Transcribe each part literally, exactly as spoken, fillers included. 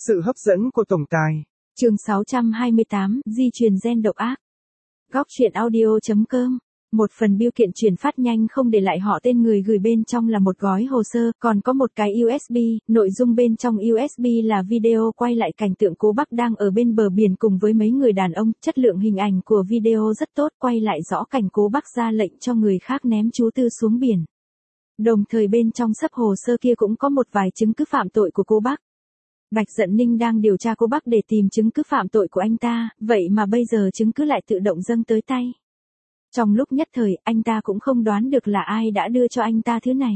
Sự hấp dẫn của tổng tài. Chương sáu trăm hai mươi tám, di truyền gen độc ác. Góc truyện audio chấm com. Một phần bưu kiện chuyển phát nhanh không để lại họ tên người gửi, bên trong là một gói hồ sơ, còn có một cái u ét bê, nội dung bên trong u ét bê là video quay lại cảnh tượng Cố Bắc đang ở bên bờ biển cùng với mấy người đàn ông, chất lượng hình ảnh của video rất tốt, quay lại rõ cảnh Cố Bắc ra lệnh cho người khác ném chú Tư xuống biển. Đồng thời bên trong sấp hồ sơ kia cũng có một vài chứng cứ phạm tội của Cố Bắc. Bạch Dận Ninh đang điều tra Cố Bắc để tìm chứng cứ phạm tội của anh ta, vậy mà bây giờ chứng cứ lại tự động dâng tới tay. Trong lúc nhất thời, anh ta cũng không đoán được là ai đã đưa cho anh ta thứ này.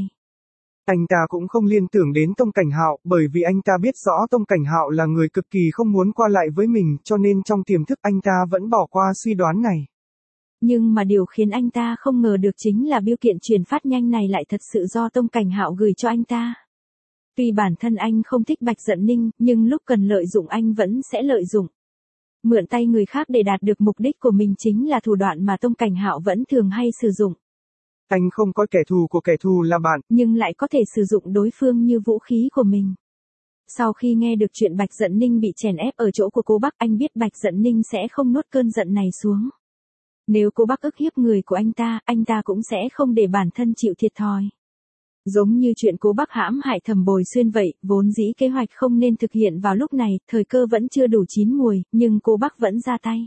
Anh ta cũng không liên tưởng đến Tông Cảnh Hạo, bởi vì anh ta biết rõ Tông Cảnh Hạo là người cực kỳ không muốn qua lại với mình, cho nên trong tiềm thức anh ta vẫn bỏ qua suy đoán này. Nhưng mà điều khiến anh ta không ngờ được chính là bưu kiện chuyển phát nhanh này lại thật sự do Tông Cảnh Hạo gửi cho anh ta. Tuy bản thân anh không thích Bạch Dận Ninh, nhưng lúc cần lợi dụng anh vẫn sẽ lợi dụng. Mượn tay người khác để đạt được mục đích của mình chính là thủ đoạn mà Tông Cảnh Hạo vẫn thường hay sử dụng. Anh không có kẻ thù của kẻ thù là bạn, nhưng lại có thể sử dụng đối phương như vũ khí của mình. Sau khi nghe được chuyện Bạch Dận Ninh bị chèn ép ở chỗ của Cố Bắc, anh biết Bạch Dận Ninh sẽ không nuốt cơn giận này xuống. Nếu Cố Bắc ức hiếp người của anh ta, anh ta cũng sẽ không để bản thân chịu thiệt thòi. Giống như chuyện Cố Bắc hãm hại Thẩm Bồi Xuyên vậy, vốn dĩ kế hoạch không nên thực hiện vào lúc này, thời cơ vẫn chưa đủ chín mùi, nhưng Cố Bắc vẫn ra tay.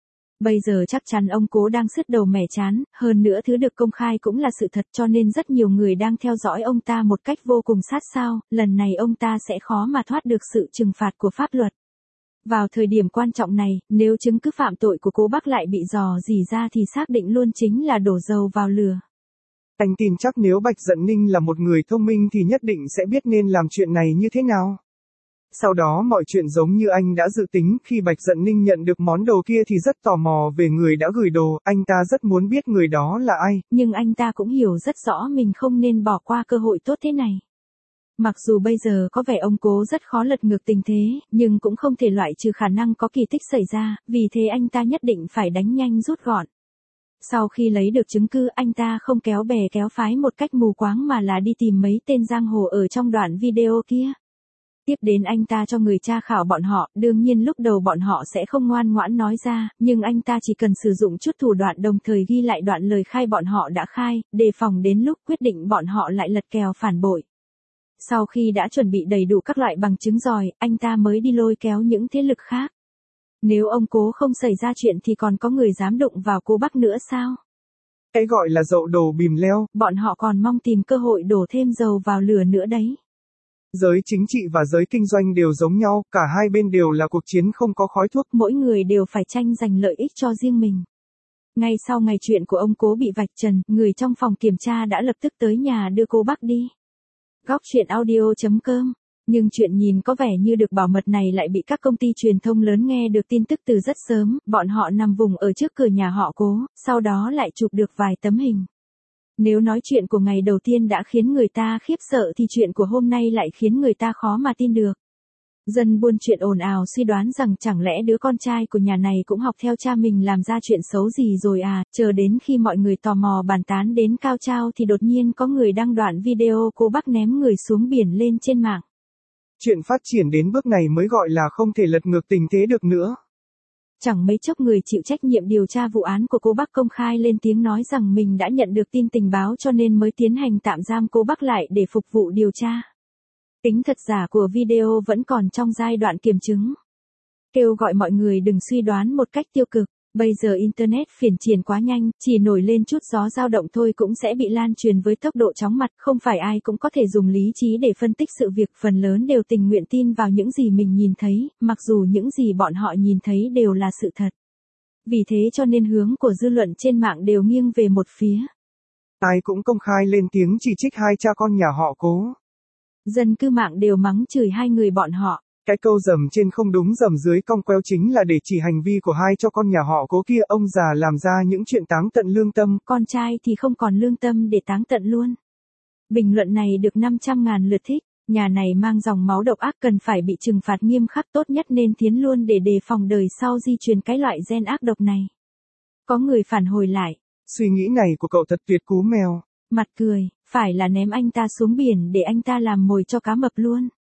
Bây giờ chắc chắn ông Cố đang sứt đầu mẻ chán, hơn nữa thứ được công khai cũng là sự thật, cho nên rất nhiều người đang theo dõi ông ta một cách vô cùng sát sao, lần này ông ta sẽ khó mà thoát được sự trừng phạt của pháp luật. Vào thời điểm quan trọng này, nếu chứng cứ phạm tội của Cố Bắc lại bị dò dỉ ra thì xác định luôn chính là đổ dầu vào lửa. Anh tin chắc nếu Bạch Dận Ninh là một người thông minh thì nhất định sẽ biết nên làm chuyện này như thế nào. Sau đó mọi chuyện giống như anh đã dự tính, khi Bạch Dận Ninh nhận được món đồ kia thì rất tò mò về người đã gửi đồ, anh ta rất muốn biết người đó là ai. Nhưng anh ta cũng hiểu rất rõ mình không nên bỏ qua cơ hội tốt thế này. Mặc dù bây giờ có vẻ ông Cố rất khó lật ngược tình thế, nhưng cũng không thể loại trừ khả năng có kỳ tích xảy ra, vì thế anh ta nhất định phải đánh nhanh rút gọn. Sau khi lấy được chứng cứ, anh ta không kéo bè kéo phái một cách mù quáng mà là đi tìm mấy tên giang hồ ở trong đoạn video kia. Tiếp đến anh ta cho người tra khảo bọn họ, đương nhiên lúc đầu bọn họ sẽ không ngoan ngoãn nói ra, nhưng anh ta chỉ cần sử dụng chút thủ đoạn đồng thời ghi lại đoạn lời khai bọn họ đã khai, đề phòng đến lúc quyết định bọn họ lại lật kèo phản bội. Sau khi đã chuẩn bị đầy đủ các loại bằng chứng rồi, anh ta mới đi lôi kéo những thế lực khác. Nếu ông Cố không xảy ra chuyện thì còn có người dám đụng vào Cố Bắc nữa sao? Cái gọi là dậu đổ bìm leo. Bọn họ còn mong tìm cơ hội đổ thêm dầu vào lửa nữa đấy. Giới chính trị và giới kinh doanh đều giống nhau, cả hai bên đều là cuộc chiến không có khói thuốc. Mỗi người đều phải tranh giành lợi ích cho riêng mình. Ngay sau ngày chuyện của ông Cố bị vạch trần, người trong phòng kiểm tra đã lập tức tới nhà đưa Cố Bắc đi. Góc truyện audio chấm com. Nhưng chuyện nhìn có vẻ như được bảo mật này lại bị các công ty truyền thông lớn nghe được tin tức từ rất sớm, bọn họ nằm vùng ở trước cửa nhà họ Cố, sau đó lại chụp được vài tấm hình. Nếu nói chuyện của ngày đầu tiên đã khiến người ta khiếp sợ thì chuyện của hôm nay lại khiến người ta khó mà tin được. Dân buôn chuyện ồn ào suy đoán rằng chẳng lẽ đứa con trai của nhà này cũng học theo cha mình làm ra chuyện xấu gì rồi à, chờ đến khi mọi người tò mò bàn tán đến cao trao thì đột nhiên có người đăng đoạn video Cố Bắc ném người xuống biển lên trên mạng. Chuyện phát triển đến bước này mới gọi là không thể lật ngược tình thế được nữa. Chẳng mấy chốc người chịu trách nhiệm điều tra vụ án của Cố Bắc công khai lên tiếng nói rằng mình đã nhận được tin tình báo cho nên mới tiến hành tạm giam Cố Bắc lại để phục vụ điều tra. Tính thật giả của video vẫn còn trong giai đoạn kiểm chứng. Kêu gọi mọi người đừng suy đoán một cách tiêu cực. Bây giờ Internet phiền triển quá nhanh, chỉ nổi lên chút gió dao động thôi cũng sẽ bị lan truyền với tốc độ chóng mặt, không phải ai cũng có thể dùng lý trí để phân tích sự việc, phần lớn đều tình nguyện tin vào những gì mình nhìn thấy, mặc dù những gì bọn họ nhìn thấy đều là sự thật. Vì thế cho nên hướng của dư luận trên mạng đều nghiêng về một phía. Ai cũng công khai lên tiếng chỉ trích hai cha con nhà họ Cố. Dân cư mạng đều mắng chửi hai người bọn họ. Cái câu dầm trên không đúng dầm dưới cong queo chính là để chỉ hành vi của hai cho con nhà họ Cố kia, ông già làm ra những chuyện táng tận lương tâm. Con trai thì không còn lương tâm để táng tận luôn. Bình luận này được năm trăm ngàn lượt thích. Nhà này mang dòng máu độc ác cần phải bị trừng phạt nghiêm khắc, tốt nhất nên tiến luôn để đề phòng đời sau di truyền cái loại gen ác độc này. Có người phản hồi lại. Suy nghĩ này của cậu thật tuyệt cú mèo. Mặt cười, phải là ném anh ta xuống biển để anh ta làm mồi cho cá mập luôn.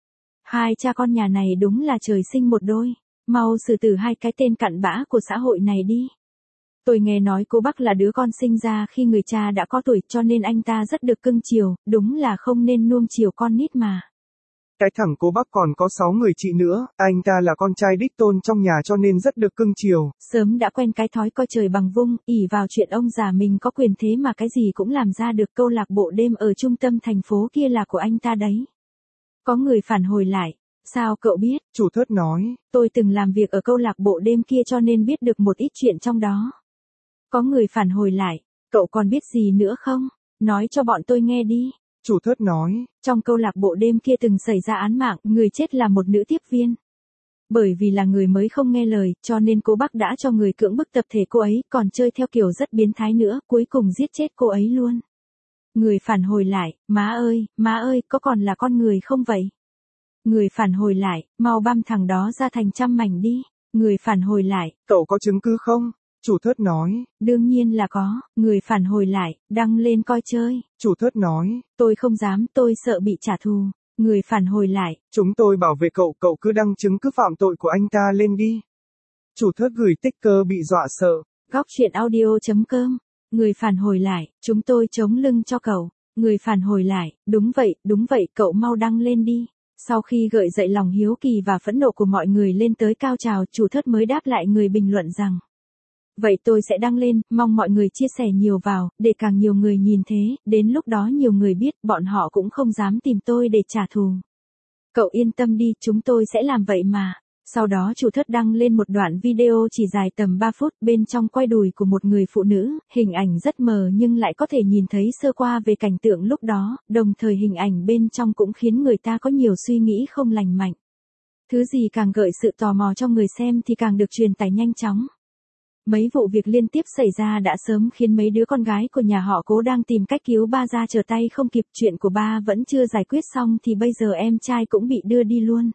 Hai cha con nhà này đúng là trời sinh một đôi. Mau xử tử hai cái tên cặn bã của xã hội này đi. Tôi nghe nói cô Bắc là đứa con sinh ra khi người cha đã có tuổi cho nên anh ta rất được cưng chiều, đúng là không nên nuông chiều con nít mà. Cái thằng cô Bắc còn có sáu người chị nữa, anh ta là con trai đích tôn trong nhà cho nên rất được cưng chiều. Sớm đã quen cái thói coi trời bằng vung, ỷ vào chuyện ông già mình có quyền thế mà cái gì cũng làm ra được. Câu lạc bộ đêm ở trung tâm thành phố kia là của anh ta đấy. Có người phản hồi lại. Sao cậu biết? Chủ thớt nói. Tôi từng làm việc ở câu lạc bộ đêm kia cho nên biết được một ít chuyện trong đó. Có người phản hồi lại. Cậu còn biết gì nữa không? Nói cho bọn tôi nghe đi. Chủ thớt nói. Trong câu lạc bộ đêm kia từng xảy ra án mạng, người chết là một nữ tiếp viên. Bởi vì là người mới không nghe lời, cho nên cô Bắc đã cho người cưỡng bức tập thể cô ấy, còn chơi theo kiểu rất biến thái nữa, cuối cùng giết chết cô ấy luôn. Người phản hồi lại, má ơi, má ơi, có còn là con người không vậy? Người phản hồi lại, mau băm thằng đó ra thành trăm mảnh đi. Người phản hồi lại, cậu có chứng cứ không? Chủ thớt nói. Đương nhiên là có. Người phản hồi lại, đăng lên coi chơi. Chủ thớt nói. Tôi không dám, tôi sợ bị trả thù. Người phản hồi lại. Chúng tôi bảo vệ cậu, cậu cứ đăng chứng cứ phạm tội của anh ta lên đi. Chủ thớt gửi sticker bị dọa sợ. Góc chuyện audio chấm com. Người phản hồi lại, chúng tôi chống lưng cho cậu. Người phản hồi lại, đúng vậy, đúng vậy, cậu mau đăng lên đi. Sau khi gợi dậy lòng hiếu kỳ và phẫn nộ của mọi người lên tới cao trào, chủ thớt mới đáp lại người bình luận rằng. Vậy tôi sẽ đăng lên, mong mọi người chia sẻ nhiều vào, để càng nhiều người nhìn thế, đến lúc đó nhiều người biết, bọn họ cũng không dám tìm tôi để trả thù. Cậu yên tâm đi, chúng tôi sẽ làm vậy mà. Sau đó chủ thớt đăng lên một đoạn video chỉ dài tầm ba phút, bên trong quay đùi của một người phụ nữ, hình ảnh rất mờ nhưng lại có thể nhìn thấy sơ qua về cảnh tượng lúc đó, đồng thời hình ảnh bên trong cũng khiến người ta có nhiều suy nghĩ không lành mạnh. Thứ gì càng gợi sự tò mò cho người xem thì càng được truyền tải nhanh chóng. Mấy vụ việc liên tiếp xảy ra đã sớm khiến mấy đứa con gái của nhà họ Cố đang tìm cách cứu ba ra trở tay không kịp. Chuyện của ba vẫn chưa giải quyết xong thì bây giờ em trai cũng bị đưa đi luôn.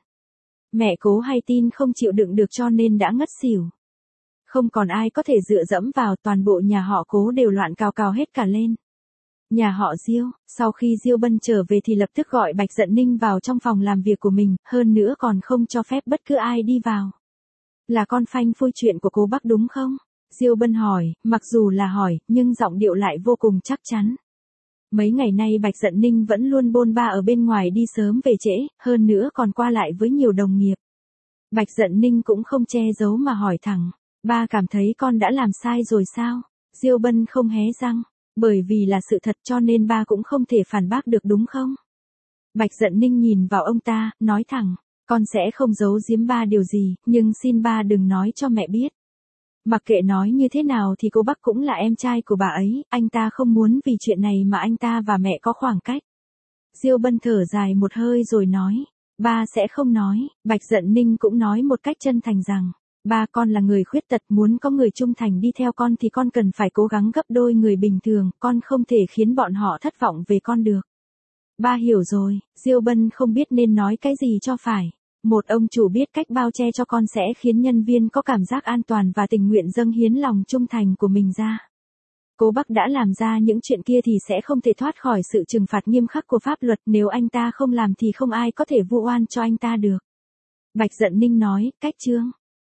Mẹ Cố hay tin không chịu đựng được cho nên đã ngất xỉu. Không còn ai có thể dựa dẫm vào, toàn bộ nhà họ Cố đều loạn cào cào hết cả lên. Nhà họ Diêu, sau khi Diêu Bân trở về thì lập tức gọi Bạch Dận Ninh vào trong phòng làm việc của mình, hơn nữa còn không cho phép bất cứ ai đi vào. Là con phanh phui chuyện của cô Bắc đúng không? Diêu Bân hỏi, mặc dù là hỏi, nhưng giọng điệu lại vô cùng chắc chắn. Mấy ngày nay Bạch Dận Ninh vẫn luôn bôn ba ở bên ngoài, đi sớm về trễ, hơn nữa còn qua lại với nhiều đồng nghiệp. Bạch Dận Ninh cũng không che giấu mà hỏi thẳng, ba cảm thấy con đã làm sai rồi sao? Diêu Bân không hé răng, bởi vì là sự thật cho nên ba cũng không thể phản bác được đúng không? Bạch Dận Ninh nhìn vào ông ta, nói thẳng. Con sẽ không giấu giếm ba điều gì, nhưng xin ba đừng nói cho mẹ biết. Mặc kệ nói như thế nào thì cô Bắc cũng là em trai của bà ấy, anh ta không muốn vì chuyện này mà anh ta và mẹ có khoảng cách. Diêu Bân thở dài một hơi rồi nói, ba sẽ không nói. Bạch Dận Ninh cũng nói một cách chân thành rằng, ba con là người khuyết tật, muốn có người trung thành đi theo con thì con cần phải cố gắng gấp đôi người bình thường, con không thể khiến bọn họ thất vọng về con được. Ba hiểu rồi. Diêu Bân không biết nên nói cái gì cho phải. Một ông chủ biết cách bao che cho con sẽ khiến nhân viên có cảm giác an toàn và tình nguyện dâng hiến lòng trung thành của mình ra. Cố Bắc đã làm ra những chuyện kia thì sẽ không thể thoát khỏi sự trừng phạt nghiêm khắc của pháp luật, nếu anh ta không làm thì không ai có thể vu oan cho anh ta được. Bạch Dận Ninh nói, cách chương.